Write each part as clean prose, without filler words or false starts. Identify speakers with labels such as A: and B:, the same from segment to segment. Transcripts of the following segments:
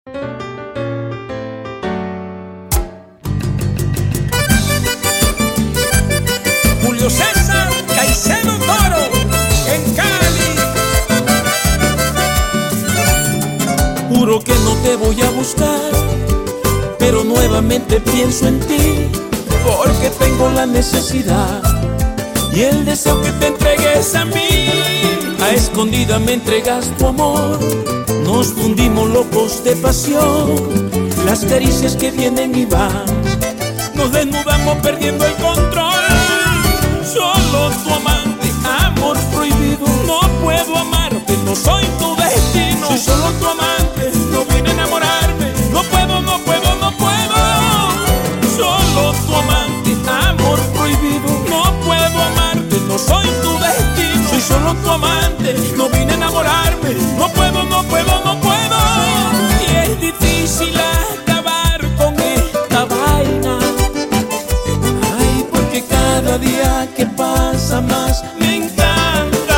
A: Julio César Caicedo Toro, en Cali.
B: Juro que no te voy a buscar, pero nuevamente pienso en ti, porque tengo la necesidad y el deseo que te entregues a mí. A escondida me entregas tu amor, nos fundimos locos de pasión, las caricias que vienen y van, nos desnudamos perdiendo el control. Solo tu amante, amor prohibido, no puedo amarte, no soy tu destino. Soy solo tu amante, no vine a enamorarme, no puedo, no puedo, no puedo. Solo tu amante, amor prohibido, no puedo amarte, no soy tu destino. Soy solo tu amante, no vine a enamorarme, no puedo, no puedo, no puedo. Y es difícil acabar con esta vaina, ay, porque cada día que pasa más me encanta.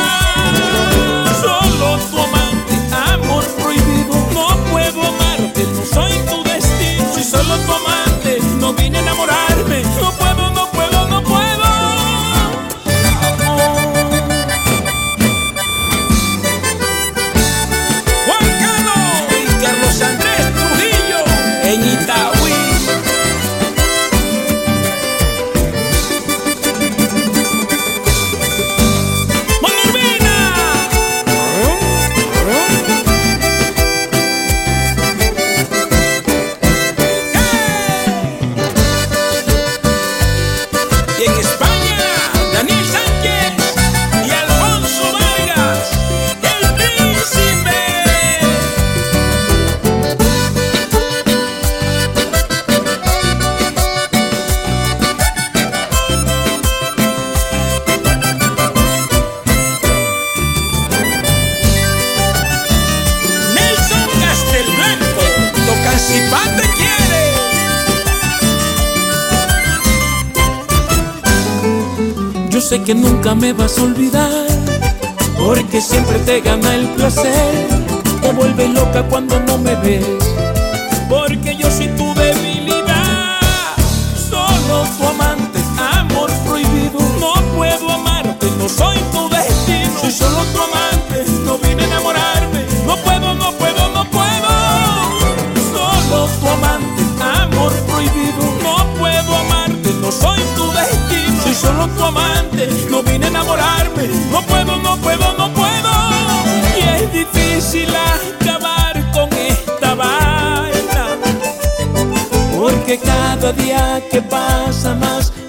B: Solo tu amante, amor prohibido, no puedo amarte, no soy tu destino. Soy solo tu amante, no vine a enamorarme, no puedo, no puedo, no puedo.
A: Juan Carlos y Carlos Andrés Trujillo, en Itagüí. Y en España, Daniel Sánchez y Alfonso Vargas, el príncipe. Nelson Castelblanco, Tocancipá te quiere.
B: Yo sé que nunca me vas a olvidar, porque siempre te gana el placer. Te vuelves loca cuando no me ves, porque yo soy tu debilidad. Solo tu amante, amor prohibido, no puedo amarte, no soy tu destino. Soy solo tu amante, no vine a enamorarme, no puedo, no puedo, no puedo. Solo tu amante, amor prohibido, no puedo amarte, no soy tu destino. Soy solo tu amante, no vine a enamorarme, no puedo, no puedo, no puedo. Y es difícil acabar con esta vaina, porque cada día que pasa más